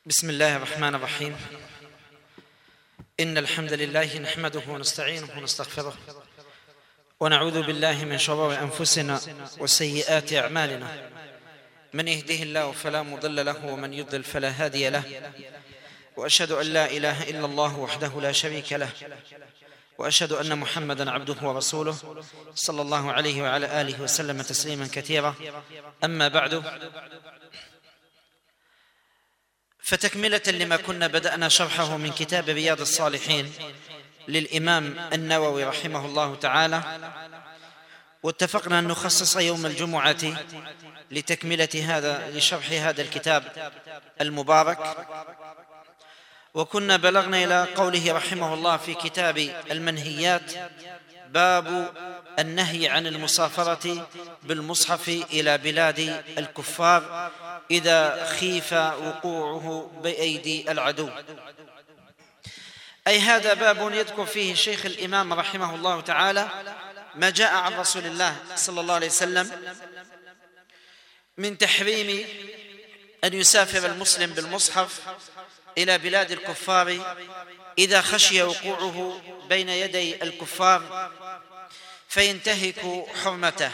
بسم الله الرحمن الرحيم. إن الحمد لله نحمده ونستعينه ونستغفره ونعوذ بالله من شرور أنفسنا وسيئات أعمالنا. من يهده الله فلا مضل له ومن يضلل فلا هادي له، وأشهد أن لا إله إلا الله وحده لا شريك له، وأشهد أن محمدًا عبده ورسوله صلى الله عليه وعلى آله وسلم تسليمًا كثيرا. أما بعد، فتكملة لما كنا بدأنا شرحه من كتاب رياض الصالحين للإمام النووي رحمه الله تعالى، واتفقنا أن نخصص يوم الجمعة لشرح هذا الكتاب المبارك. وكنا بلغنا إلى قوله رحمه الله في كتاب المنهيات: باب النهي عن المسافرة بالمصحف إلى بلاد الكفار إذا خيف وقوعه بأيدي العدو. أي هذا باب يذكر فيه الشيخ الإمام رحمه الله تعالى ما جاء عن رسول الله صلى الله عليه وسلم من تحريم أن يسافر المسلم بالمصحف إلى بلاد الكفار إذا خشي وقوعه بين يدي الكفار فينتهك حرمته.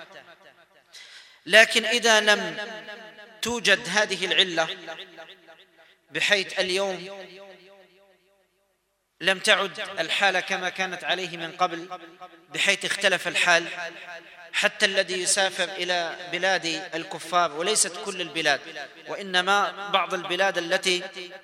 لكن إذا لم توجد هذه العلة، بحيث اليوم لم تعد الحالة كما كانت عليه من قبل، بحيث اختلف الحال، حتى الذي يسافر إلى بلاد الكفار، وليست كل البلاد وإنما بعض البلاد التي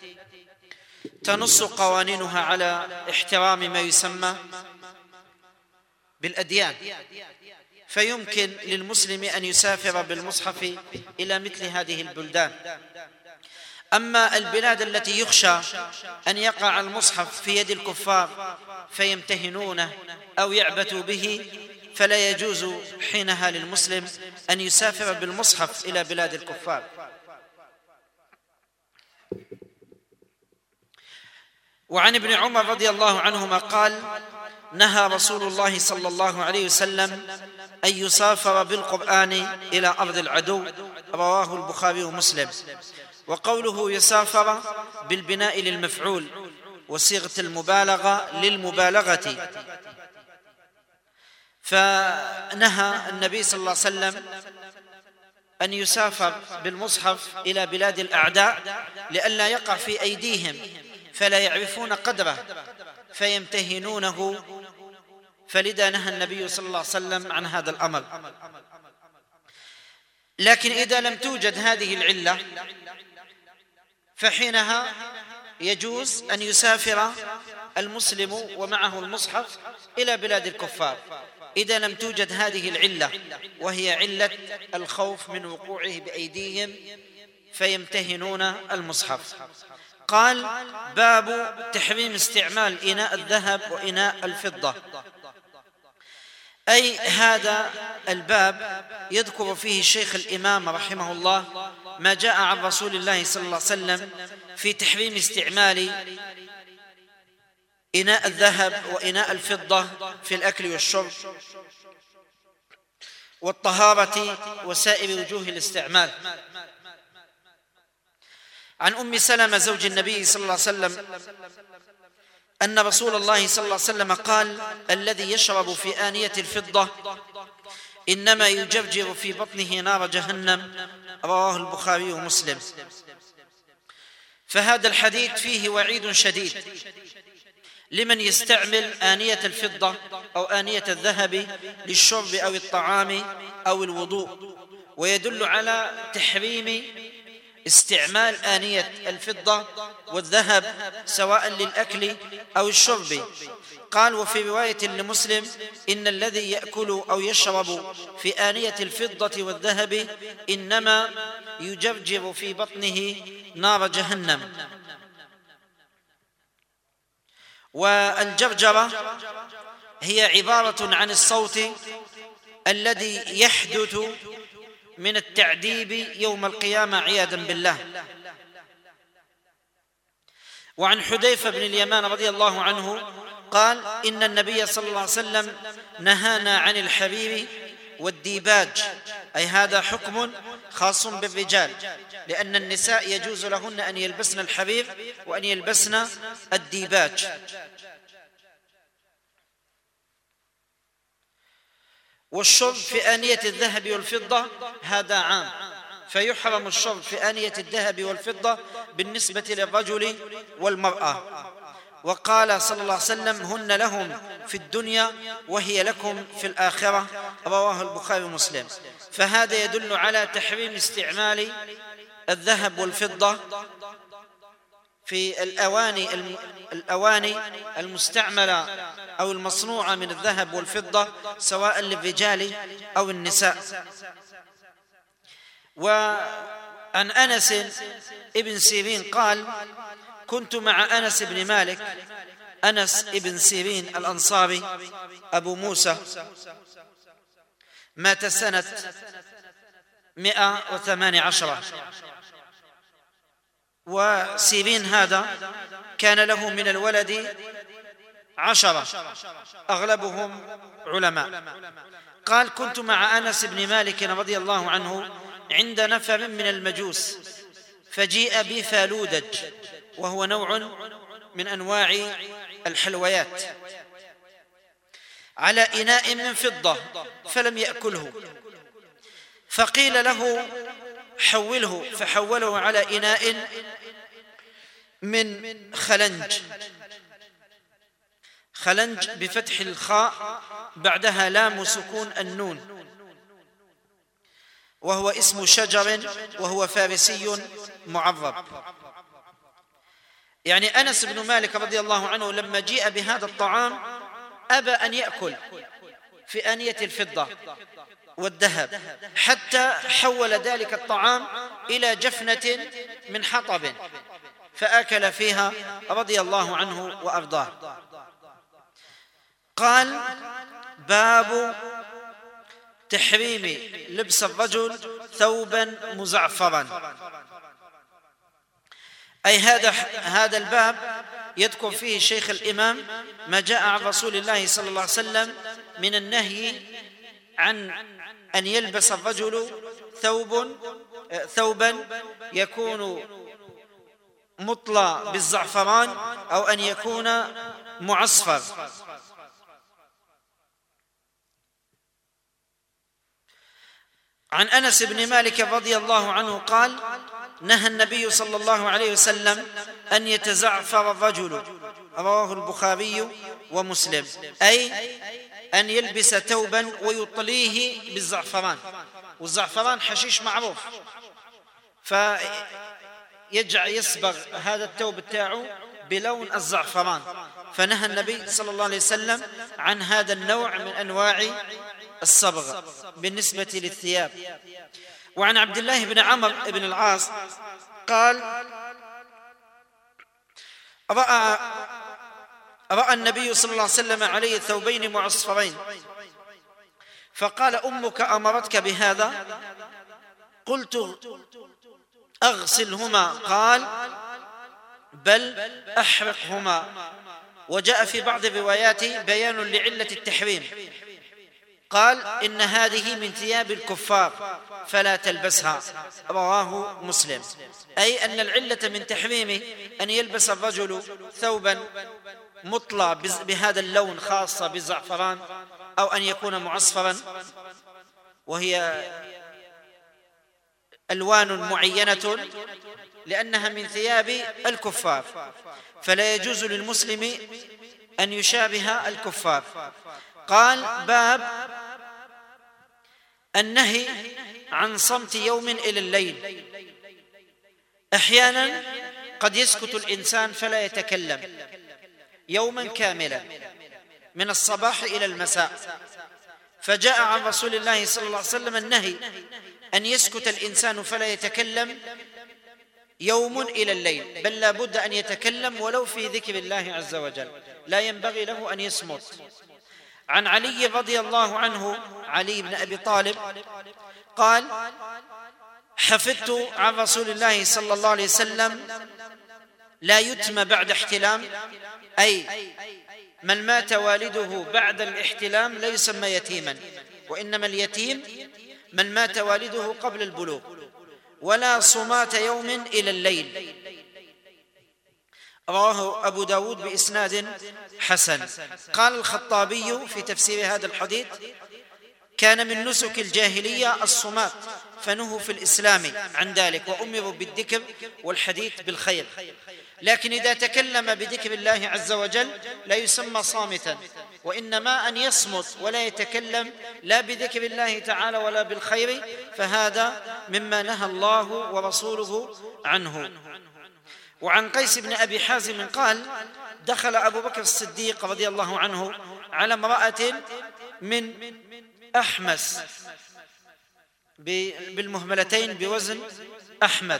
تنص قوانينها على احترام ما يسمى بالأديان، فيمكن للمسلم أن يسافر بالمصحف إلى مثل هذه البلدان. أما البلاد التي يخشى أن يقع المصحف في يد الكفار فيمتهنونه أو يعبثوا به، فلا يجوز حينها للمسلم أن يسافر بالمصحف إلى بلاد الكفار. وعن ابن عمر رضي الله عنهما قال: نهى رسول الله صلى الله عليه وسلم أن يسافر بالقرآن إلى أرض العدو، رواه البخاري ومسلم. وقوله يسافر بالبناء للمفعول وصيغة المبالغة للمبالغة، فنهى النبي صلى الله عليه وسلم أن يسافر بالمصحف إلى بلاد الأعداء لئلا يقع في أيديهم فلا يعرفون قدره فيمتهنونه، فلذا نهى النبي صلى الله عليه وسلم عن هذا الأمر. لكن إذا لم توجد هذه العلة فحينها يجوز أن يسافر المسلم ومعه المصحف إلى بلاد الكفار إذا لم توجد هذه العلة، وهي علة الخوف من وقوعه بأيديهم فيمتهنون المصحف. قال: باب تحريم استعمال إناء الذهب وإناء الفضة. أي هذا الباب يذكر فيه الشيخ الإمام رحمه الله ما جاء عن رسول الله صلى الله عليه وسلم في تحريم استعمال إناء الذهب وإناء الفضة في الأكل والشرب والطهارة وسائر وجوه الاستعمال. عن أم سلمة زوج النبي صلى الله عليه وسلم أن رسول الله صلى الله عليه وسلم قال: الذي يشرب في آنية الفضة إنما يجرجر في بطنه نار جهنم، رواه البخاري ومسلم. فهذا الحديث فيه وعيد شديد لمن يستعمل آنية الفضة أو آنية الذهب للشرب أو الطعام أو الوضوء، ويدل على تحريم استعمال آنية الفضة والذهب سواء للأكل أو الشرب. قال: وفي رواية لمسلم: إن الذي يأكل أو يشرب في آنية الفضة والذهب إنما يجرجر في بطنه نار جهنم. والجرجرة هي عبارة عن الصوت الذي يحدث من التعذيب يوم القيامة عياذا بالله. وعن حذيفة بن اليمان رضي الله عنه قال: إن النبي صلى الله عليه وسلم نهانا عن الحرير والديباج، أي هذا حكم خاص بالرجال، لأن النساء يجوز لهن أن يلبسن الحرير وأن يلبسن الديباج. والشرب في آنية الذهب والفضة هذا عام، فيحرم الشرب في آنية الذهب والفضة بالنسبة للرجل والمرأة. وقال صلى الله عليه وسلم: هن لهم في الدنيا وهي لكم في الآخرة، رواه البخاري ومسلم. فهذا يدل على تحريم استعمال الذهب والفضة في الأواني المستعملة أو المصنوعة من الذهب والفضة، سواء للرجال أو النساء. وعن أنس ابن سيرين قال: كنت مع أنس بن مالك. أنس ابن سيرين الأنصاري أبو موسى، مات سنة 118. وسيرين هذا كان له من الولد 10 أغلبهم علماء. قال: كنت مع أنس بن مالك رضي الله عنه عند نفر من المجوس، فجيء بفالودج، وهو نوع من أنواع الحلويات، على إناء من فضة، فلم يأكله، فقيل له: حوله، فحوله على إناء من خلنج بفتح الخاء بعدها لام سكون النون، وهو اسم شجر، وهو فارسي معرب. يعني أنس بن مالك رضي الله عنه لما جيء بهذا الطعام أبى أن يأكل في آنية الفضة والذهب، حتى حول ذلك الطعام إلى جفنة من حطب فأكل فيها رضي الله عنه وأرضاه. قال: باب تحريم لبس الرجل ثوبا مزعفرا. أي هذا الباب يذكر فيه شيخ الإمام ما جاء عن رسول الله صلى الله عليه وسلم من النهي عن أن يلبس الرجل ثوبا يكون مطلى بالزعفران أو أن يكون معصفر. عن أنس بن مالك رضي الله عنه قال: نهى النبي صلى الله عليه وسلم أن يتزعفر الرجل، رواه البخاري ومسلم، أي أن يلبس ثوبا ويطليه بالزعفران، والزعفران حشيش معروف، يصبغ هذا الثوب بتاعه بلون الزعفران، فنهى النبي صلى الله عليه وسلم عن هذا النوع من أنواع الصبغ بالنسبة للثياب. وعن عبد الله بن عمرو بن العاص قال: رأى النبي صلى الله عليه وسلم عليه ثوبين معصفرين، فقال: أمك أمرتك بهذا؟ قلت: أغسلهما. قال: بل أحرقهما. وجاء في بعض الروايات بيان لعلة التحريم، قال: إن هذه من ثياب الكفار فلا تلبسها، رواه مسلم. أي أن العلة من تحريمه أن يلبس الرجل ثوبا مطلى بهذا اللون خاصة بالزعفران، أو أن يكون معصفرا، وهي ألوان معينة لأنها من ثياب الكفار، فلا يجوز للمسلم أن يشابه الكفار. قال: باب النهي عن صمت يوم إلى الليل. أحيانا قد يسكت الإنسان فلا يتكلم يوما كاملا من الصباح إلى المساء، فجاء عن رسول الله صلى الله عليه وسلم النهي أن يسكت الإنسان فلا يتكلم يوم إلى الليل، بل لا بد أن يتكلم ولو في ذكر الله عز وجل، لا ينبغي له أن يصمت. عن علي رضي الله عنه، علي بن أبي طالب، قال: حفظت عن رسول الله صلى الله عليه وسلم: لا يتم بعد احتلام، أي من مات والده بعد الاحتلام لا يسمى يتيما، وإنما اليتيم من مات والده قبل البلوغ، ولا صمات يوم إلى الليل. رواه أبو داود بإسناد حسن. قال الخطابي في تفسير هذا الحديث: كان من نسك الجاهلية الصمات، فنهوا في الإسلام عن ذلك وأمروا بالذكر والحديث بالخير. لكن إذا تكلم بذكر الله عز وجل لا يسمى صامتا، وإنما أن يصمت ولا يتكلم لا بذكر الله تعالى ولا بالخير، فهذا مما نهى الله ورسوله عنه. وعن قيس بن أبي حازم قال: دخل أبو بكر الصديق رضي الله عنه على امرأة من أحمس بالمهملتين بوزن أحمد،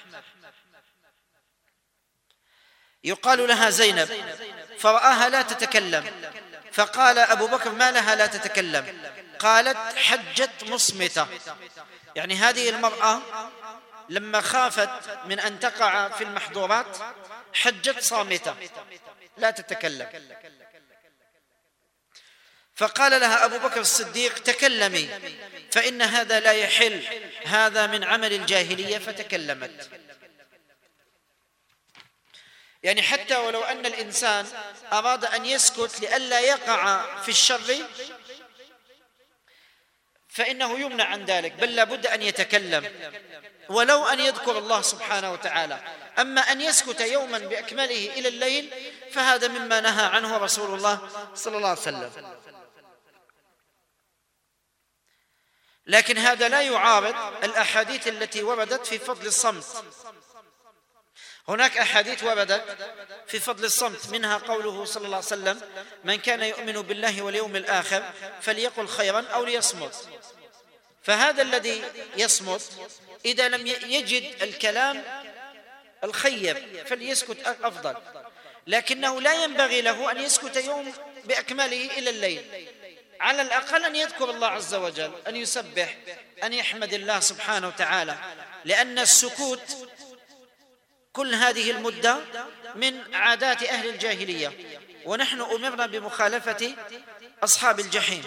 يقال لها زينب، فرآها لا تتكلم، فقال أبو بكر: ما لها لا تتكلم؟ قالت: حجت مصمتة. يعني هذه المرأة لما خافت من أن تقع في المحظورات حجت صامتة لا تتكلم. فقال لها أبو بكر الصديق: تكلمي، فإن هذا لا يحل، هذا من عمل الجاهلية. فتكلمت. يعني حتى ولو أن الإنسان أراد أن يسكت لئلا يقع في الشر فإنه يمنع عن ذلك، بل لابد أن يتكلم ولو أن يذكر الله سبحانه وتعالى. أما أن يسكت يوما بأكمله إلى الليل فهذا مما نهى عنه رسول الله صلى الله عليه وسلم. لكن هذا لا يعارض الأحاديث التي وردت في فضل الصمت. هناك أحاديث وردت في فضل الصمت، منها قوله صلى الله عليه وسلم: من كان يؤمن بالله واليوم الآخر فليقل خيرا أو ليصمت. فهذا الذي يصمت إذا لم يجد الكلام الخير فليسكت أفضل، لكنه لا ينبغي له أن يسكت يوم بأكمله إلى الليل. على الأقل أن يذكر الله عز وجل، أن يسبح، أن يحمد الله سبحانه وتعالى، لأن السكوت كل هذه المدة من عادات أهل الجاهلية، ونحن أمرنا بمخالفة أصحاب الجحيم.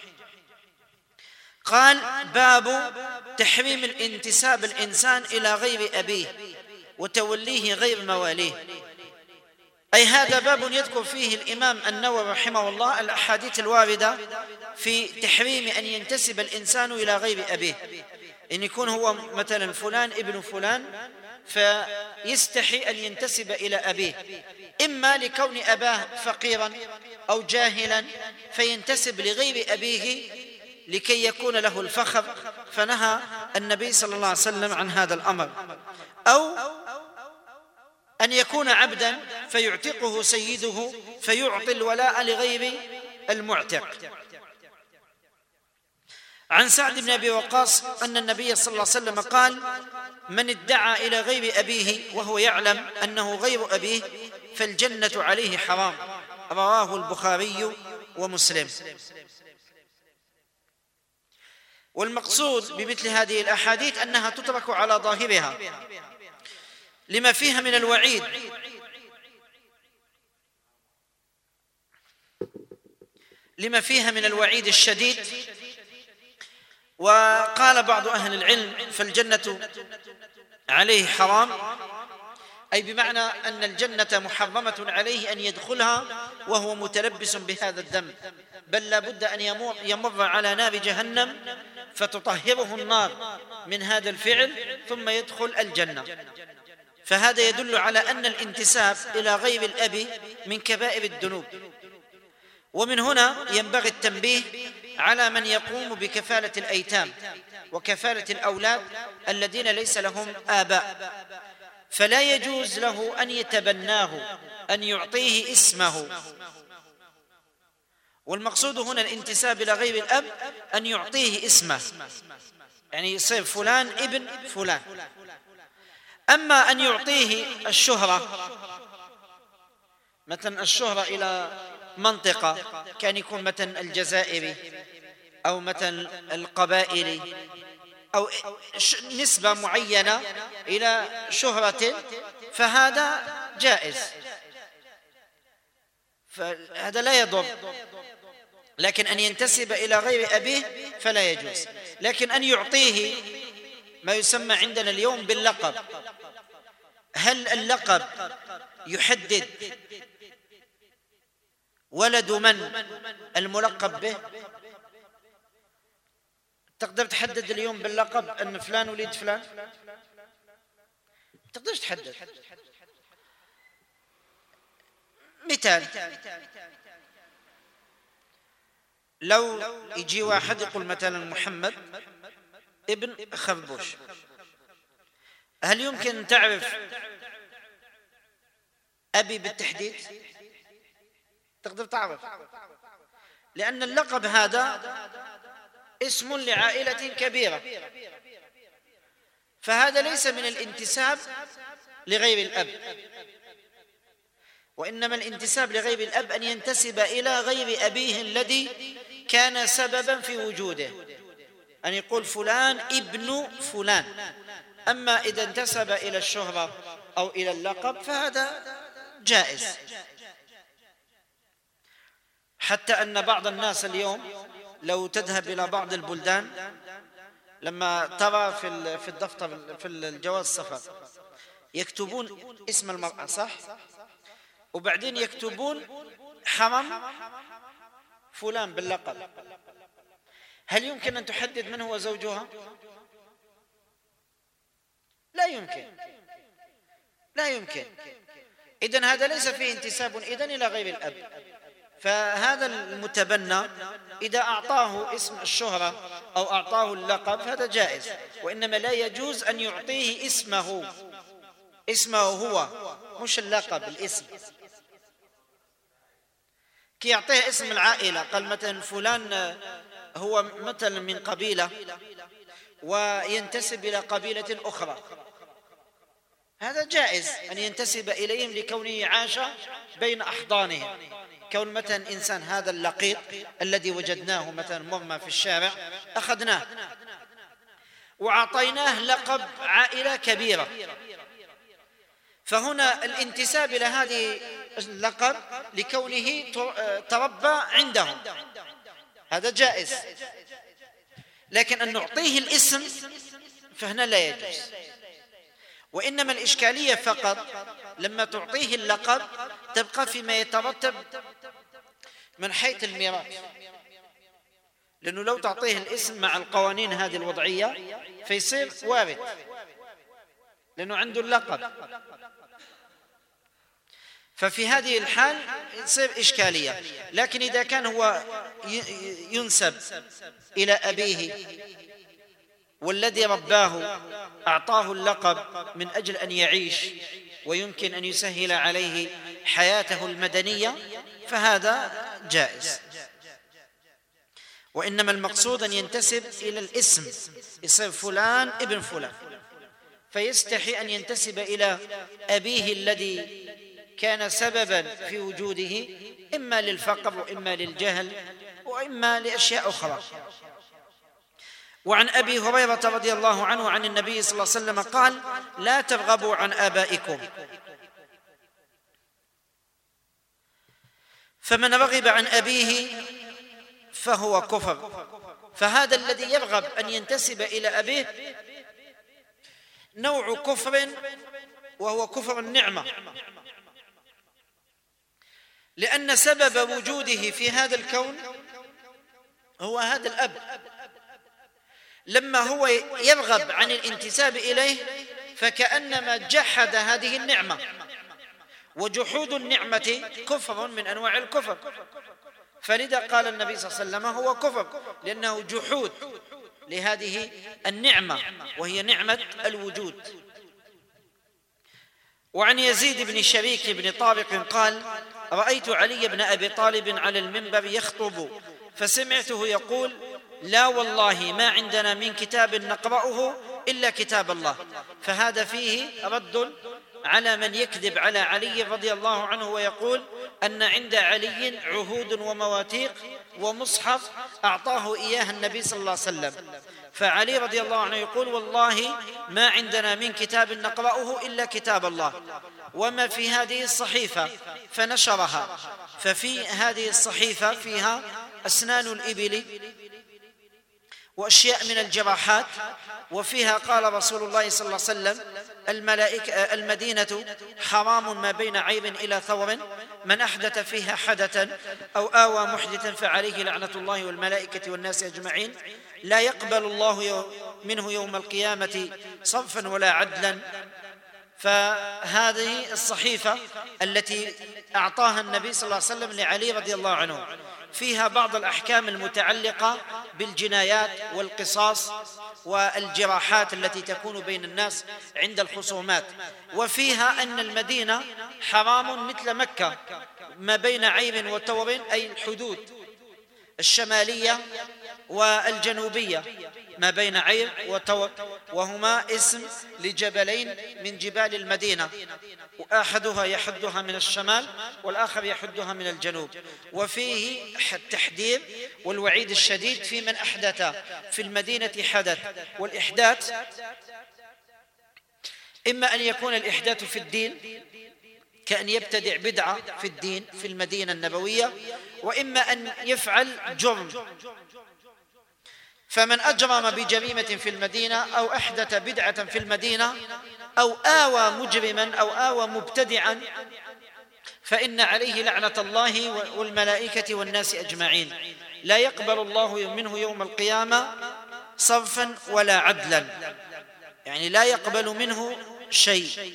قال: باب تحريم الانتساب الإنسان إلى غير أبيه وتوليه غير مواليه. أي هذا باب يذكر فيه الإمام النووي رحمه الله الأحاديث الواردة في تحريم أن ينتسب الإنسان إلى غير أبيه، إن يكون هو مثلا فلان ابن فلان فيستحي أن ينتسب إلى أبيه، إما لكون أباه فقيرا أو جاهلا فينتسب لغير أبيه لكي يكون له الفخر، فنهى النبي صلى الله عليه وسلم عن هذا الأمر، أو أن يكون عبدا فيعتقه سيده فيعطي الولاء لغير المعتق. عن سعد بن أبي وقاص أن النبي صلى الله عليه وسلم قال: من ادعى إلى غير أبيه وهو يعلم أنه غير أبيه فالجنة عليه حرام. رواه البخاري ومسلم. والمقصود بمثل هذه الأحاديث أنها تترك على ظاهرها لما فيها من الوعيد، الشديد. وقال بعض أهل العلم: فالجنة عليه حرام، أي بمعنى أن الجنة محرمة عليه أن يدخلها وهو متلبس بهذا الذنب، بل لا بد أن يمر على نار جهنم فتطهره النار من هذا الفعل ثم يدخل الجنة. فهذا يدل على أن الانتساب إلى غير الأب من كبائر الذنوب. ومن هنا ينبغي التنبيه على من يقوم بكفالة الأيتام وكفالة الأولاد الذين ليس لهم آباء، فلا يجوز له أن يتبناه، أن يعطيه اسمه. والمقصود هنا الانتساب إلى غير الأب أن يعطيه اسمه، يعني يصير فلان ابن فلان. أما أن يعطيه الشهرة، مثلا الشهرة إلى منطقة، كان يكون مثلا الجزائري أو مثلا القبائلي أو نسبة معينة إلى شهرة، فهذا جائز، فهذا لا يضر. لكن أن ينتسب إلى غير أبيه فلا يجوز. لكن أن يعطيه ما يسمى عندنا اليوم باللقب. هل اللقب يحدد ولد من الملقب به؟ تقدر تحدد اليوم باللقب أن فلان وليد فلان؟ تقدرش تحدد. مثال، لو يجي واحد يقول مثلا محمد ابن خربوش، هل يمكن تعرف أبي بالتحديد؟ تقدر تعرف، لأن اللقب هذا اسم لعائلة كبيرة، فهذا ليس من الانتساب لغير الأب، وإنما الانتساب لغير الأب أن ينتسب إلى غير أبيه الذي كان سببا في وجوده، أن يقول فلان ابن فلان. أما إذا انتسب إلى الشهرة أو إلى اللقب فهذا جائز. حتى أن بعض الناس اليوم لو تذهب إلى بعض البلدان لما ترى في الدفتر في الجواز السفر يكتبون اسم المرأة، صح؟ وبعدين يكتبون حرم فلان باللقب. هل يمكن أن تحدد من هو زوجها؟ لا يمكن، لا يمكن. إذن هذا ليس فيه انتساب إذن إلى غير الأب. فهذا المتبنى إذا أعطاه اسم الشهرة أو أعطاه اللقب فهذا جائز، وإنما لا يجوز أن يعطيه اسمه هو، مش اللقب، الاسم. كي يعطيه اسم العائلة، قال مثلا فلان هو مثلا من قبيلة وينتسب إلى قبيلة أخرى، هذا جائز أن ينتسب إليهم لكونه عاش بين أحضانهم. كون مثلا إنسان هذا اللقيط الذي وجدناه مثلا مرمى في الشارع أخذناه وأعطيناه لقب عائلة كبيرة، فهنا الانتساب إلى هذه اللقب لكونه تربى عندهم هذا جائز، لكن أن نعطيه الاسم فهنا لا يجوز. وإنما الإشكالية فقط لما تعطيه اللقب تبقى فيما يترتب من حيث الميراث، لأنه لو تعطيه الاسم مع القوانين هذه الوضعية فيصير وارث لأنه عنده اللقب، ففي هذه الحال يصير إشكالية. لكن إذا كان هو ينسب إلى أبيه والذي رباه أعطاه اللقب من أجل أن يعيش ويمكن أن يسهل عليه حياته المدنية فهذا جائز. وإنما المقصود أن ينتسب إلى الاسم، يصير فلان ابن فلان، فيستحي أن ينتسب إلى أبيه الذي كان سببا في وجوده إما للفقر وإما للجهل وإما لأشياء أخرى. وعن أبي هريرة رضي الله عنه عن النبي صلى الله عليه وسلم قال: لا ترغبوا عن آبائكم، فمن رغب عن أبيه فهو كفر. فهذا الذي يرغب أن ينتسب إلى أبيه نوع كفر، وهو كفر النعمة، لأن سبب وجوده في هذا الكون هو هذا الأب. لما هو يرغب عن الانتساب إليه فكأنما جحد هذه النعمة، وجحود النعمة كفر من أنواع الكفر، فلذا قال النبي صلى الله عليه وسلم هو كفر، لأنه جحود لهذه النعمة وهي نعمة الوجود. وعن يزيد بن شريك بن طارق قال: رأيت علي بن أبي طالب على المنبر يخطب فسمعته يقول: لا والله ما عندنا من كتاب نقرأه إلا كتاب الله. فهذا فيه رد على من يكذب على علي رضي الله عنه ويقول أن عند علي عهود ومواثيق ومصحف أعطاه إياها النبي صلى الله عليه وسلم. فعلي رضي الله عنه يقول: والله ما عندنا من كتاب نقرأه إلا كتاب الله، وما في هذه الصحيفة، فنشرها. ففي هذه الصحيفة فيها أسنان الإبل وأشياء من الجراحات. وفيها قال رسول الله صلى الله عليه وسلم: المدينة حرام ما بين عيب إلى ثور، من أحدث فيها حدثا أو آوى محدثا فعليه لعنة الله والملائكة والناس أجمعين، لا يقبل الله منه يوم القيامة صرفا ولا عدلا. فهذه الصحيفة التي أعطاها النبي صلى الله عليه وسلم لعلي رضي الله عنه فيها بعض الأحكام المتعلقة بالجنايات والقصاص والجراحات التي تكون بين الناس عند الخصومات. وفيها أن المدينة حرام مثل مكة ما بين عيب وتور، أي الحدود الشمالية والجنوبية ما بين عير وتور، وهما اسم لجبلين من جبال المدينة، وأحدها يحدها من الشمال والآخر يحدها من الجنوب. وفيه التحذير والوعيد الشديد في من أحدث في المدينة حدث. والإحداث إما أن يكون الإحداث في الدين كأن يبتدع بدعة في الدين في المدينة النبوية، وإما أن يفعل جرم. فمن أجرم بجريمة في المدينة أو أحدث بدعة في المدينة أو آوى مجرما أو آوى مبتدعا فإن عليه لعنة الله والملائكة والناس أجمعين، لا يقبل الله منه يوم القيامة صرفا ولا عدلا، يعني لا يقبل منه شيء،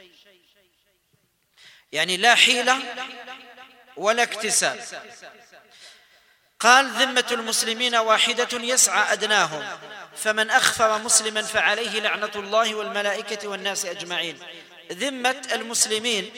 يعني لا حيلة ولا اكتساب. قال: ذمة المسلمين واحدة يسعى أدناهم، فمن أخفر مسلما فعليه لعنة الله والملائكة والناس أجمعين. ذمة المسلمين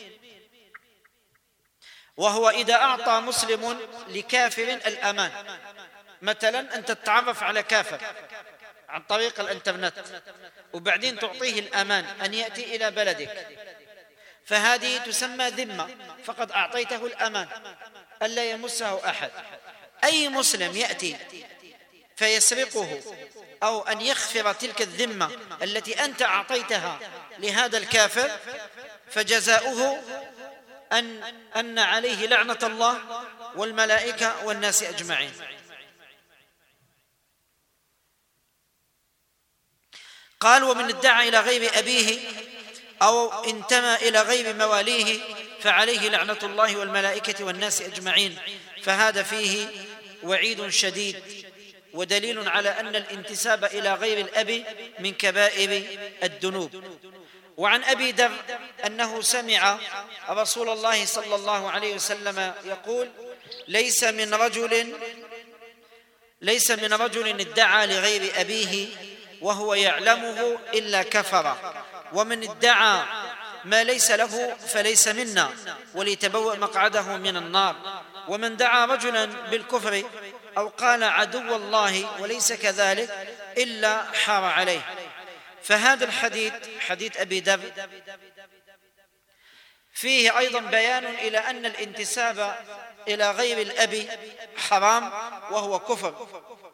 وهو إذا أعطى مسلم لكافر الأمان، مثلا أنت تتعرف على كافر عن طريق الإنترنت وبعدين تعطيه الأمان أن يأتي إلى بلدك، فهذه تسمى ذمة، فقد أعطيته الأمان ألا يمسه أحد. أي مسلم يأتي فيسرقه أو أن يخفر تلك الذمة التي أنت أعطيتها لهذا الكافر فجزاؤه أن عليه لعنة الله والملائكة والناس أجمعين. قال: ومن ادعى إلى غير أبيه أو انتمى إلى غير مواليه فعليه لعنة الله والملائكة والناس أجمعين. فهذا فيه وعيد شديد ودليل على أن الانتساب إلى غير الأب من كبائر الذنوب. وعن أبي ذر أنه سمع رسول الله صلى الله عليه وسلم يقول: ليس من رجل ادعى لغير أبيه وهو يعلمه إلا كفر، ومن ادعى ما ليس له فليس منا وليتبوأ مقعده من النار. ومن دعا رجلا بالكفر أو قال عدو الله وليس كذلك إلا حار عليه. فهذا الحديث حديث أبي ذر فيه أيضا بيان إلى أن الانتساب إلى غير الأب حرام وهو كفر.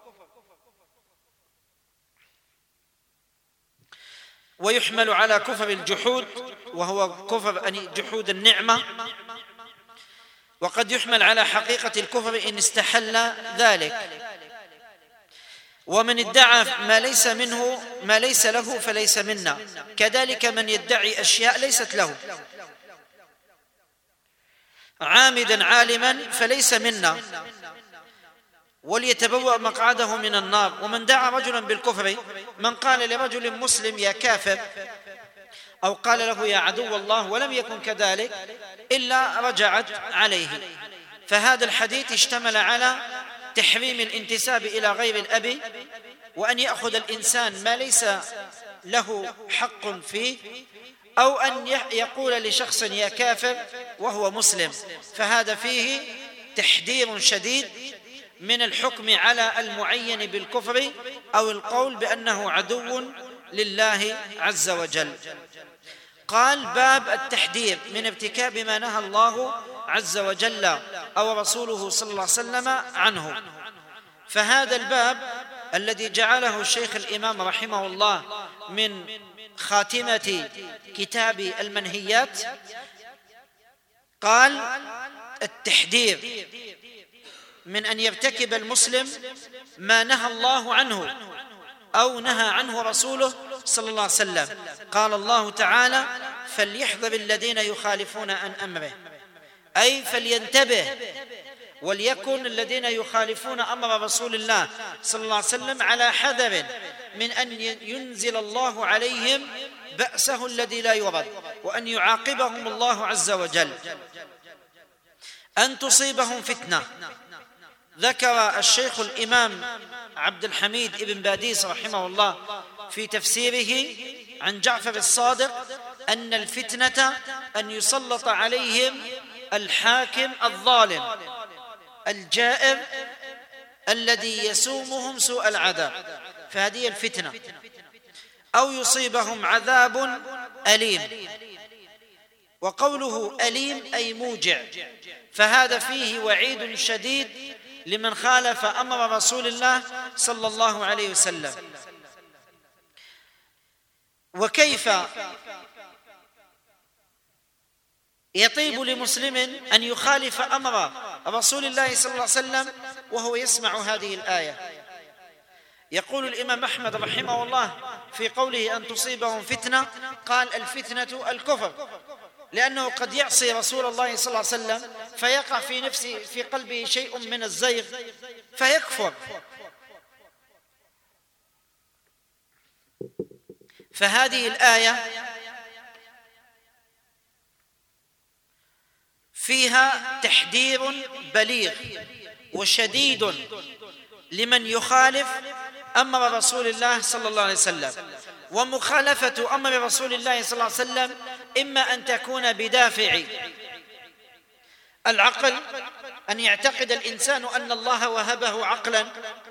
ويحمل على كفر الجحود وهو كفر جحود النعمة، وقد يحمل على حقيقة الكفر إن استحل ذلك. ومن ادعى ما ليس له فليس منا، كذلك من يدعي أشياء ليست له عامدا عالما فليس منا وليتبوأ مقعده من النار. ومن دعا رجلا بالكفر، من قال لرجل مسلم يا كافر أو قال له يا عدو الله ولم يكن كذلك إلا رجعت عليه. فهذا الحديث اشتمل على تحريم الانتساب إلى غير الأب، وأن يأخذ الإنسان ما ليس له حق فيه، أو أن يقول لشخص يا كافر وهو مسلم. فهذا فيه تحذير شديد من الحكم على المعين بالكفر أو القول بأنه عدو لله عز وجل. قال: باب التحذير من ارتكاب ما نهى الله عز وجل أو رسوله صلى الله عليه وسلم عنه. فهذا الباب الذي جعله الشيخ الإمام رحمه الله من خاتمة كتاب المنهيات، قال: التحذير من أن يرتكب المسلم ما نهى الله عنه أو نهى عنه رسوله صلى الله عليه وسلم. قال الله تعالى: فليحذر الذين يخالفون عن أمره، أي فلينتبه، وليكن الذين يخالفون أمر رسول الله صلى الله عليه وسلم على حذر من أن ينزل الله عليهم بأسه الذي لا يرد، وأن يعاقبهم الله عز وجل، أن تصيبهم فتنة. ذكر الشيخ الإمام عبد الحميد بن باديس رحمه الله في تفسيره عن جعفر الصادق أن الفتنة أن يسلط عليهم الحاكم الظالم الجائر الذي يسومهم سوء العذاب، فهذه الفتنة، أو يصيبهم عذاب أليم. وقوله أليم أي موجع، فهذا فيه وعيد شديد لمن خالف أمر رسول الله صلى الله عليه وسلم. وكيف يطيب لمسلم أن يخالف أمر رسول الله صلى الله عليه وسلم وهو يسمع هذه الآية؟ يقول الإمام أحمد رحمه الله في قوله أن تصيبهم فتنة، قال: الفتنة الكفر، لأنه قد يعصي رسول الله صلى الله عليه وسلم فيقع في نفسه في قلبه شيء من الزيغ فيكفر. فهذه الآية فيها تحذير بليغ وشديد لمن يخالف أمر رسول الله صلى الله عليه وسلم. ومخالفة أمر رسول الله صلى الله عليه وسلم إما أن تكون بدافع العقل، أن يعتقد الإنسان أن الله وهبه عقلا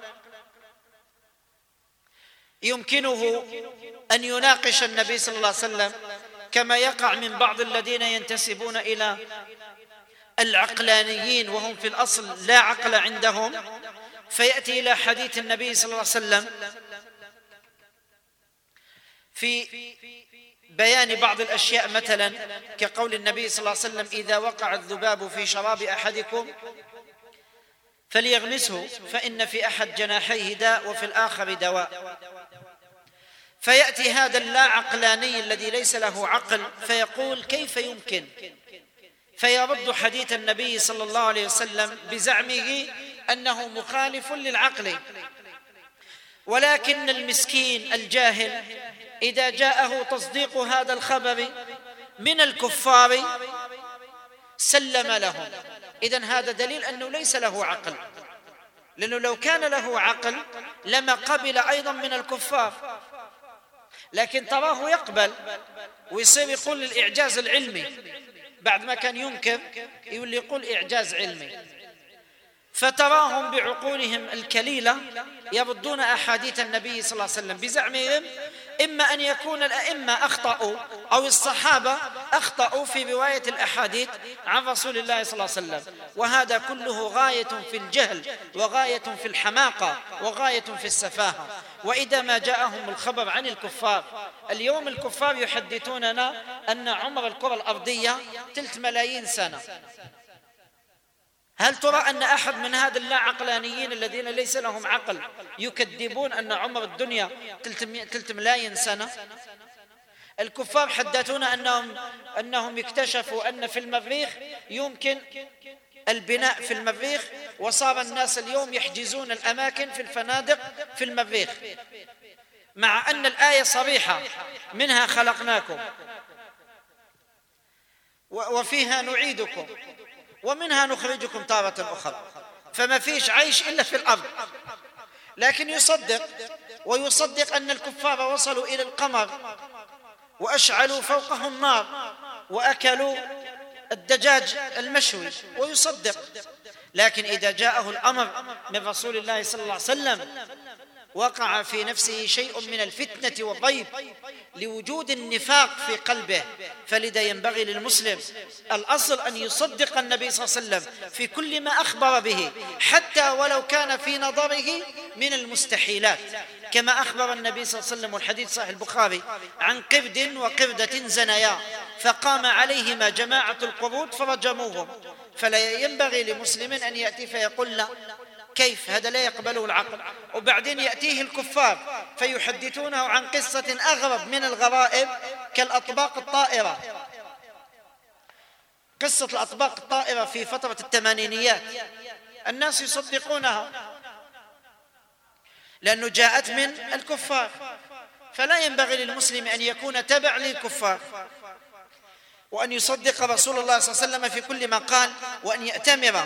يمكنه أن يناقش النبي صلى الله عليه وسلم، كما يقع من بعض الذين ينتسبون إلى العقلانيين وهم في الأصل لا عقل عندهم، فيأتي إلى حديث النبي صلى الله عليه وسلم في بيان بعض الأشياء، مثلا كقول النبي صلى الله عليه وسلم: إذا وقع الذباب في شراب أحدكم فليغمسه فإن في أحد جناحيه داء وفي الآخر دواء. فيأتي هذا اللا عقلاني الذي ليس له عقل فيقول: كيف يمكن؟ فيرد حديث النبي صلى الله عليه وسلم بزعمه أنه مخالف للعقل. ولكن المسكين الجاهل إذا جاءه تصديق هذا الخبر من الكفار سلم لهم. إذن هذا دليل أنه ليس له عقل، لأنه لو كان له عقل لما قبل أيضا من الكفار، لكن تراه يقبل ويصير يقول الإعجاز العلمي بعد ما كان ينكر، يقول إعجاز علمي. فتراهم بعقولهم الكليلة يردون أحاديث النبي صلى الله عليه وسلم بزعمهم إما أن يكون الأئمة أخطأوا أو الصحابة أخطأوا في رواية الأحاديث عن رسول الله صلى الله عليه وسلم، وهذا كله غاية في الجهل وغاية في الحماقة وغاية في السفاهة. وإذا ما جاءهم الخبر عن الكفار، اليوم الكفار يحدثوننا أن عمر الكرة الأرضية 3 ملايين سنة. هل ترى أن أحد من هذا اللا عقلانيين الذين ليس لهم عقل يكذبون أن عمر الدنيا 3 ملايين سنة؟ الكفار حدثونا أنهم اكتشفوا أن في المريخ يمكن البناء في المريخ، وصار الناس اليوم يحجزون الأماكن في الفنادق في المريخ، مع أن الآية صريحة: منها خلقناكم وفيها نعيدكم ومنها نخرجكم تارة أخرى. فما فيش عيش إلا في الأرض. لكن يصدق أن الكفار وصلوا إلى القمر وأشعلوا فوقه النار وأكلوا الدجاج المشوي، ويصدق. لكن إذا جاءه الأمر من رسول الله صلى الله عليه وسلم وقع في نفسه شيء من الفتنة والريب لوجود النفاق في قلبه. فلذا ينبغي للمسلم الأصل أن يصدق النبي صلى الله عليه وسلم في كل ما أخبر به، حتى ولو كان في نظره من المستحيلات، كما أخبر النبي صلى الله عليه وسلم، والحديث صحيح البخاري، عن قرد وقردة زنيا فقام عليهما جماعة القرود فرجموهم، فلا ينبغي لمسلم أن يأتي فيقول لا، كيف هذا لا يقبله العقل؟ وبعدين يأتيه الكفار فيحدثونه عن قصة أغرب من الغرائب كالأطباق الطائرة. قصة الأطباق الطائرة في فترة الثمانينيات الناس يصدقونها لأنه جاءت من الكفار، فلا ينبغي للمسلم أن يكون تبع للكفار، وأن يصدق رسول الله صلى الله عليه وسلم في كل ما قال، وأن يأتمر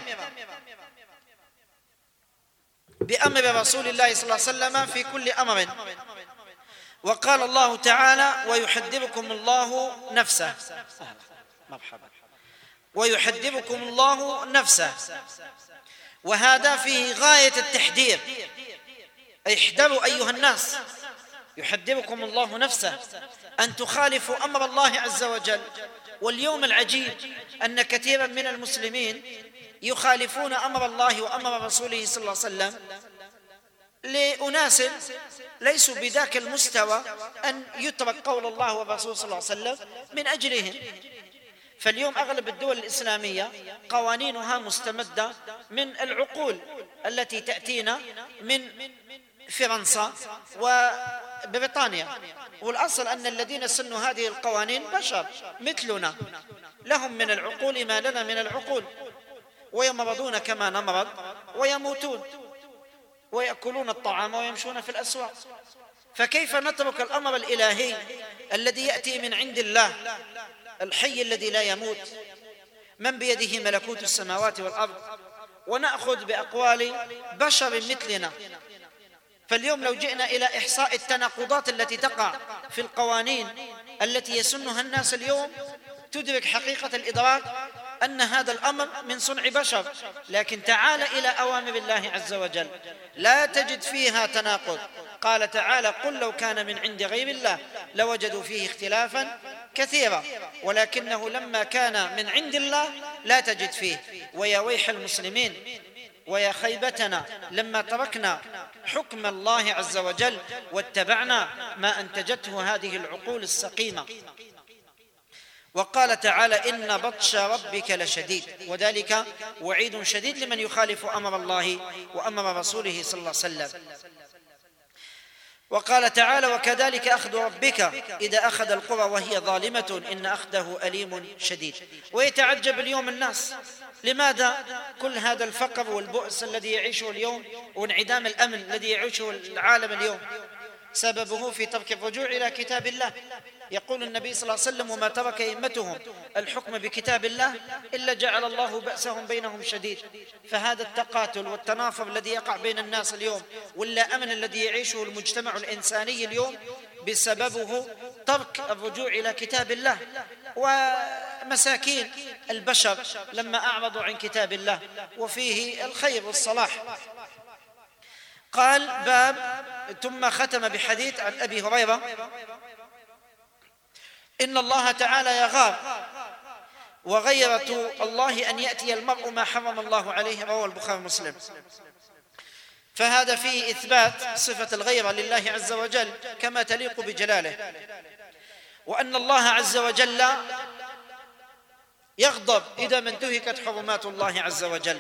بأمر رسول الله صلى الله عليه وسلم في كل أمر. وقال الله تعالى: ويحذركم الله نفسه. مرحبا. ويحذركم الله نفسه، وهذا فيه غاية التحذير، احذروا أيها الناس، يحذركم الله نفسه أن تخالفوا أمر الله عز وجل. واليوم العجيب أن كثيرا من المسلمين يخالفون أمر الله وأمر رسوله صلى الله عليه وسلم لأناس ليسوا بذاك المستوى أن يترك قول الله والرسول صلى الله عليه وسلم من أجلهم. فاليوم أغلب الدول الإسلامية قوانينها مستمدة من العقول التي تأتينا من فرنسا وبريطانيا، والأصل أن الذين سنوا هذه القوانين بشر مثلنا، لهم من العقول ما لنا من العقول، ويمرضون كما نمرض ويموتون ويأكلون الطعام ويمشون في الأسواق. فكيف نترك الأمر الإلهي الذي يأتي من عند الله الحي الذي لا يموت من بيده ملكوت السماوات والأرض، ونأخذ بأقوال بشر مثلنا؟ فاليوم لو جئنا إلى إحصاء التناقضات التي تقع في القوانين التي يسنها الناس اليوم، تدرك حقيقة الإدراك أن هذا الأمر من صنع بشر. لكن تعال إلى أوامر الله عز وجل لا تجد فيها تناقض. قال تعالى: قل لو كان من عند غير الله لوجدوا فيه اختلافا كثيرا، ولكنه لما كان من عند الله لا تجد فيه. ويا ويح المسلمين ويا خيبتنا لما تركنا حكم الله عز وجل واتبعنا ما أنتجته هذه العقول السقيمة. وقال تعالى: إن بطش ربك لشديد، وذلك وعيد شديد لمن يخالف أمر الله وأمر رسوله صلى الله عليه وسلم. وقال تعالى: وكذلك أخذ ربك إذا أخذ القرى وهي ظالمة إن أخذه أليم شديد. ويتعجب اليوم الناس لماذا كل هذا الفقر والبؤس الذي يعيشه اليوم وانعدام الأمن الذي يعيشه العالم اليوم؟ سببه في ترك الرجوع إلى كتاب الله. يقول النبي صلى الله عليه وسلم: وما ترك أئمتهم الحكم بكتاب الله إلا جعل الله بأسهم بينهم شديد. فهذا التقاتل والتنافر الذي يقع بين الناس اليوم واللا أمن الذي يعيشه المجتمع الإنساني اليوم بسببه ترك الرجوع إلى كتاب الله. ومساكين البشر لما أعرضوا عن كتاب الله وفيه الخير والصلاح. قال باب ثم ختم بحديث عن أبي هريرة: إن الله تعالى يغار، وغيرة الله أن يأتي المرء ما حرم الله عليه. رواه البخاري ومسلم. فهذا فيه إثبات صفة الغيرة لله عز وجل كما تليق بجلاله، وأن الله عز وجل يغضب إذا ما انتهكت حرمات الله عز وجل.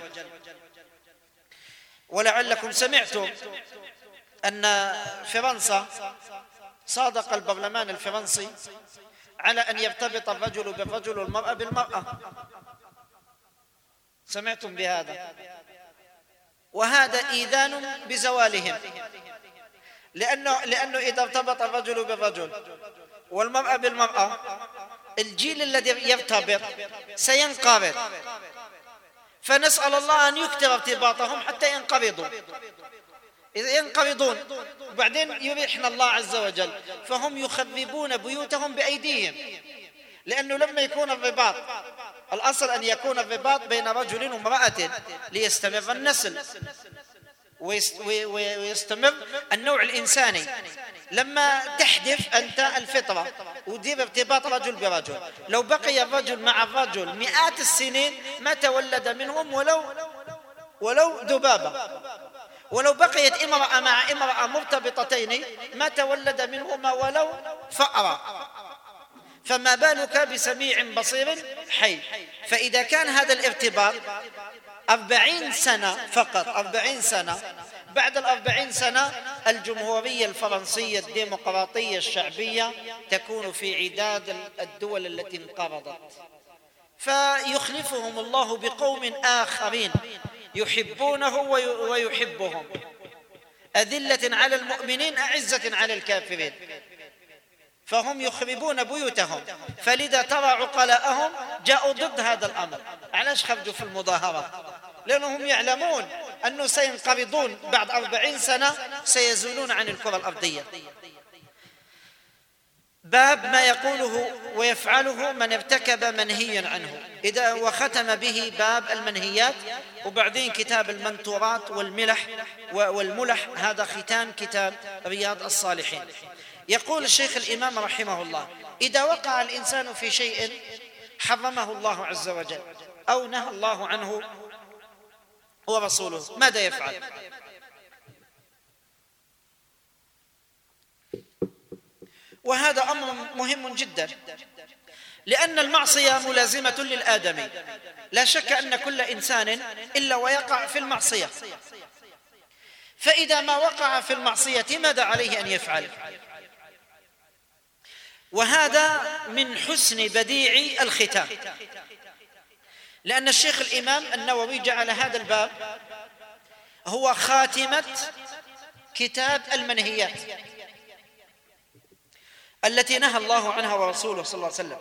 ولعلكم سمعتم أن فرنسا صادق البرلمان الفرنسي على أن يرتبط الرجل بالرجل والمرأة بالمرأة. سمعتم بهذا؟ وهذا إيذان بزوالهم، لأنه إذا ارتبط الرجل بالرجل والمرأة بالمرأة الجيل الذي يرتبط سينقرض، فنسأل الله أن يكثر ارتباطهم حتى ينقرضوا. إذا ينقرضون وبعدين يريحنا الله عز وجل، فهم يخربون بيوتهم بأيديهم. لأنه لما يكون الرباط، الأصل أن يكون الرباط بين رجل وامرأة ليستمر النسل ويستمر النوع الإنساني. لما تحدث أنت الفطرة ودير ارتباط رجل برجل، لو بقي الرجل مع الرجل مئات السنين ما تولد منهم ولو ذبابة، ولو بقيت امرأة مع امرأة مرتبطتين ما تولد منهما ولو فأرة. فما بالك بسميع بصير حي. فإذا كان هذا الارتباط 40 سنة فقط، 40 سنة، بعد 40 سنة الجمهورية الفرنسية الديمقراطية الشعبية تكون في عداد الدول التي انقرضت، فيخلفهم الله بقوم آخرين يحبونه ويحبهم، أذلة على المؤمنين أعزة على الكافرين، فهم يخربون بيوتهم. فلذا ترى عقلاءهم جاءوا ضد هذا الأمر. علاش خرجوا في المظاهرة؟ لأنهم يعلمون أنه سينقرضون بعد 40 سنة، سيزولون عن الكرة الأرضية. باب ما يقوله ويفعله من ارتكب منهيا عنه، إذا وختم به باب المنهيات، وبعدين كتاب المنتورات والملح، هذا ختام كتاب رياض الصالحين. يقول الشيخ الإمام رحمه الله: إذا وقع الإنسان في شيء حرمه الله عز وجل أو نهى الله عنه ورسوله، ماذا يفعل؟ وهذا أمر مهم جدا، لأن المعصية ملازمة للآدمي، لا شك أن كل إنسان إلا ويقع في المعصية. فإذا ما وقع في المعصية ماذا عليه أن يفعل؟ وهذا من حسن بديع الختام، لأن الشيخ الإمام النووي جعل هذا الباب هو خاتمة كتاب المنهيات التي نهى الله عنها ورسوله صلى الله عليه وسلم.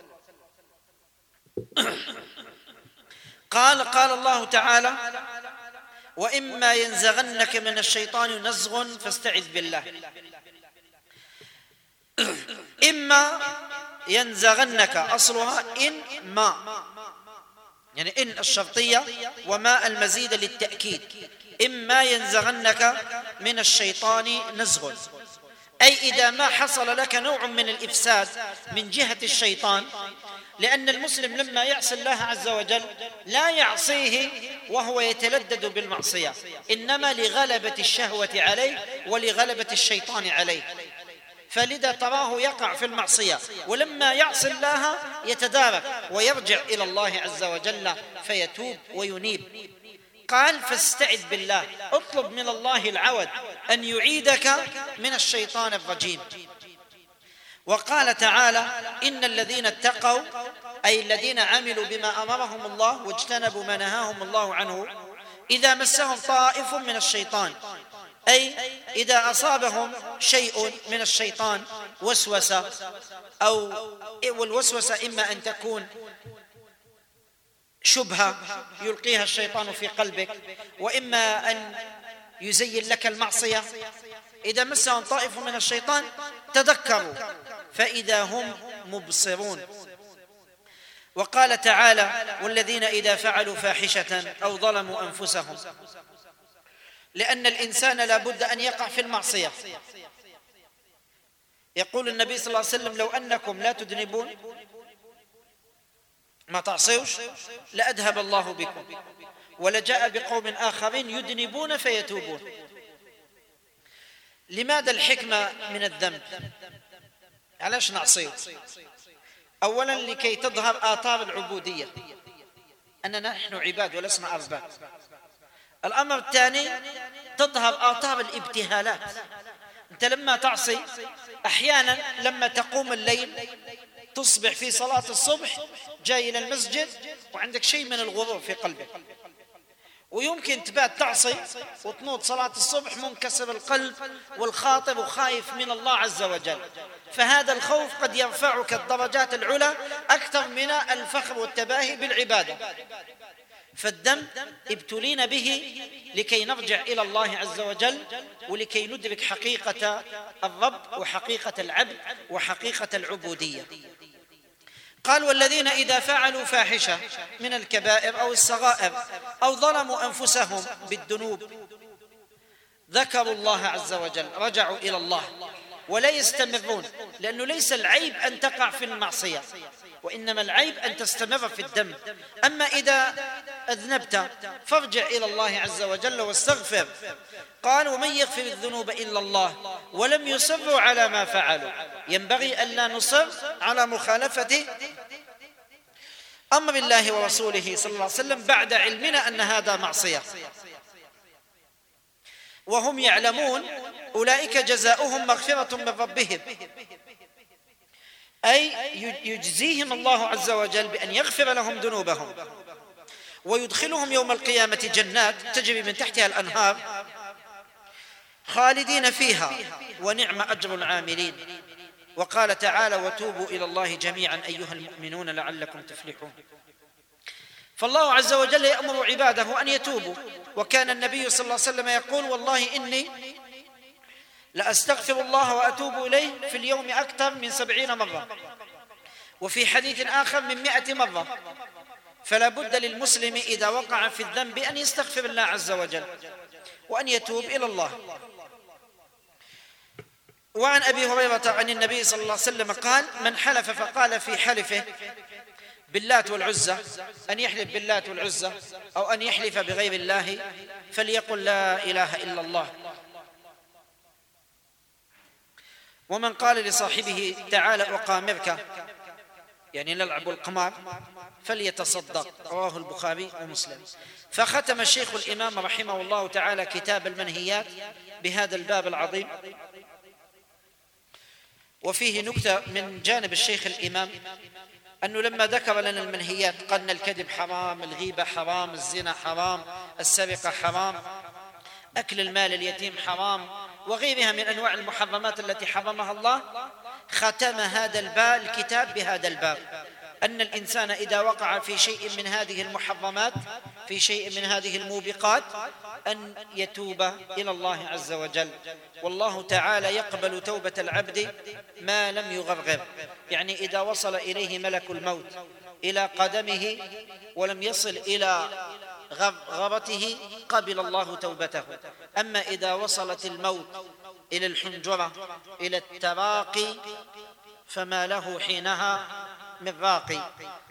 قال الله تعالى: وإما ينزغنك من الشيطان نزغ فاستعذ بالله. إما ينزغنك أصلها إن ما، يعني إن الشرطية وما المزيد للتأكيد. إما ينزغنك من الشيطان نزغ، أي إذا ما حصل لك نوع من الإفساد من جهة الشيطان، لأن المسلم لما يعصي الله عز وجل لا يعصيه وهو يتلذذ بالمعصية، إنما لغلبة الشهوة عليه ولغلبة الشيطان عليه، فلذا تراه يقع في المعصية، ولما يعصي الله يتدارك ويرجع إلى الله عز وجل فيتوب وينيب. قال: فاستعذ بالله، اطلب من الله العوض أن يعيدك من الشيطان الرجيم. وقال تعالى: إن الذين اتقوا، أي الذين عملوا بما أمرهم الله واجتنبوا ما نهاهم الله عنه، إذا مسهم طائف من الشيطان، أي إذا أصابهم شيء من الشيطان وسوسة، والوسوسة إما أن تكون شبهة يلقيها الشيطان في قلبك، وإما أن يزين لك المعصية. إذا مسهم طائف من الشيطان تذكروا فإذا هم مبصرون. وقال تعالى: والذين إذا فعلوا فاحشة أو ظلموا أنفسهم، لأن الإنسان لا بد أن يقع في المعصية. يقول النبي صلى الله عليه وسلم: لو أنكم لا تذنبون، ما تعصيوش، لأذهب الله بكم ولجاء بقوم آخرين يذنبون فيتوبون. لماذا الحكمة من الذنب؟ علاش نعصيه؟ أولا لكي تظهر آثار العبودية، أننا نحن عباد ولسنا أرباب. الأمر الثاني تظهر آثار الابتهالات. أنت لما تعصي أحيانا لما تقوم الليل تصبح في صلاة الصبح جاي إلى المسجد وعندك شيء من الغرور في قلبك، ويمكن تبات تعصي وتنوض صلاة الصبح منكسر القلب والخاطر وخايف من الله عز وجل، فهذا الخوف قد يرفعك الدرجات العلى أكثر من الفخر والتباهي بالعبادة. فالذنب ابتلينا به لكي نرجع إلى الله عز وجل ولكي ندرك حقيقة الرب وحقيقة العبد وحقيقة العبودية. قال: والذين إذا فعلوا فاحشة من الكبائر أو الصغائر أو ظلموا أنفسهم بالذنوب ذكروا الله عز وجل، رجعوا إلى الله ولا يستمرون، لأنه ليس العيب أن تقع في المعصية، وإنما العيب أن تستمر في الذنب. أما إذا أذنبت فارجع إلى الله عز وجل واستغفر. قال ومن يغفر الذنوب إلا الله ولم يصروا على ما فعلوا. ينبغي ألا نصر على مخالفة أمر الله ورسوله صلى الله عليه وسلم بعد علمنا أن هذا معصية، وهم يعلمون. أولئك جزاؤهم مغفرة من ربهم، أي يجزيهم الله عز وجل بأن يغفر لهم ذنوبهم ويدخلهم يوم القيامة جنات تجري من تحتها الأنهار خالدين فيها ونعم أجر العاملين. وقال تعالى وتوبوا إلى الله جميعا أيها المؤمنون لعلكم تفلحون. فالله عز وجل يأمر عباده أن يتوبوا، وكان النبي صلى الله عليه وسلم يقول والله إني لأستغفر الله وأتوب إليه في اليوم أكثر من 70 مرة، وفي حديث آخر من 100 مرة. فلا بد للمسلم إذا وقع في الذنب أن يستغفر الله عز وجل وأن يتوب إلى الله. وعن أبي هريرة عن النبي صلى الله عليه وسلم قال من حلف فقال في حلفه باللات والعزى، أن يحلف باللات والعزى أو أن يحلف بغير الله فليقل لا إله إلا الله. ومن قال لصاحبه تعالى أقامرك، يعني نلعب القمار، فليتصدق. رواه البخاري ومسلم. فختم الشيخ الإمام رحمه الله تعالى كتاب المنهيات بهذا الباب العظيم. وفيه نكتة من جانب الشيخ الإمام أنه لما ذكر لنا المنهيات قلنا الكذب حرام، الغيبة حرام، الزنا حرام، السرقة حرام، أكل المال اليتيم حرام، وغيرها من أنواع المحرمات التي حرمها الله. ختم هذا الكتاب بهذا الباب، أن الإنسان إذا وقع في شيء من هذه المحرمات، في شيء من هذه الموبقات، أن يتوب إلى الله عز وجل. والله تعالى يقبل توبة العبد ما لم يغرغر، يعني إذا وصل إليه ملك الموت إلى قدمه ولم يصل إلى غرغرته قبل الله توبته. أما إذا وصلت الموت إلى الحنجرة إلى التراقي فما له حينها من راقي،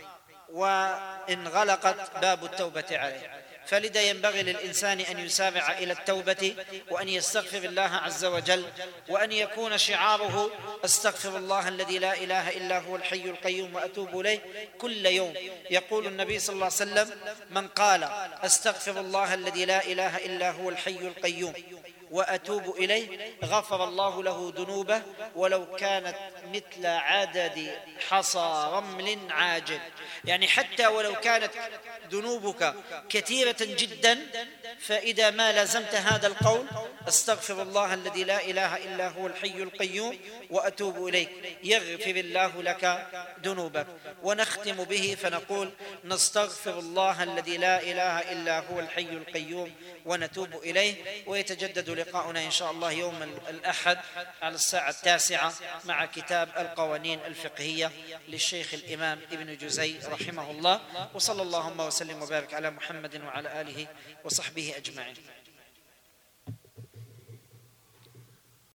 وانغلقت باب التوبة عليه. فلذا ينبغي للإنسان أن يسارع إلى التوبة وأن يستغفر الله عز وجل، وأن يكون شعاره استغفر الله الذي لا إله إلا هو الحي القيوم وأتوب إليه كل يوم. يقول النبي صلى الله عليه وسلم من قال استغفر الله الذي لا إله إلا هو الحي القيوم وأتوب إليه غفر الله له ذنوبه ولو كانت مثل عدد حصى رمل عاجل. يعني حتى ولو كانت ذنوبك كثيرة جدا، فإذا ما لزمت هذا القول استغفر الله الذي لا إله إلا هو الحي القيوم وأتوب إليه يغفر الله لك ذنوبك. ونختم به فنقول نستغفر الله الذي لا إله إلا هو الحي القيوم ونتوب إليه. ويتجدد لقاؤنا إن شاء الله يوم الأحد على الساعة 9 مع كتاب القوانين الفقهية للشيخ الإمام ابن جزي رحمه الله. وصلى اللهم وسلم وبارك على محمد وعلى آله وصحبه أجمعين.